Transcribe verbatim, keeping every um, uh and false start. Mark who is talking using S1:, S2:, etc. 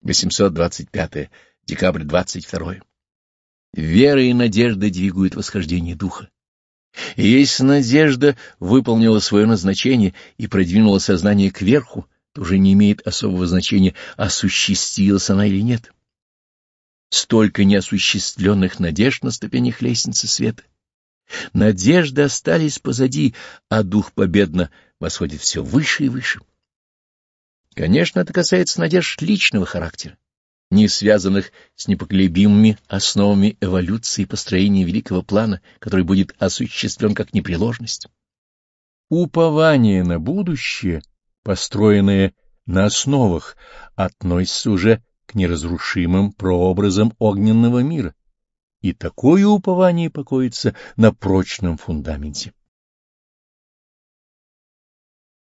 S1: восемьсот двадцать пятое. Декабрь двадцать второе. Вера и надежда двигают восхождение духа. И если надежда выполнила свое назначение и продвинула сознание кверху, то уже не имеет особого значения, осуществилась она или нет. Столько неосуществленных надежд на ступенях лестницы света. Надежды остались позади, а дух победно восходит все выше и выше. Конечно, это касается надежд личного характера, не связанных с непоколебимыми основами эволюции и построения великого плана, который будет осуществлен как непреложность. Упование на будущее, построенное на основах, относится уже к неразрушимым прообразам огненного мира, и такое упование покоится на прочном фундаменте.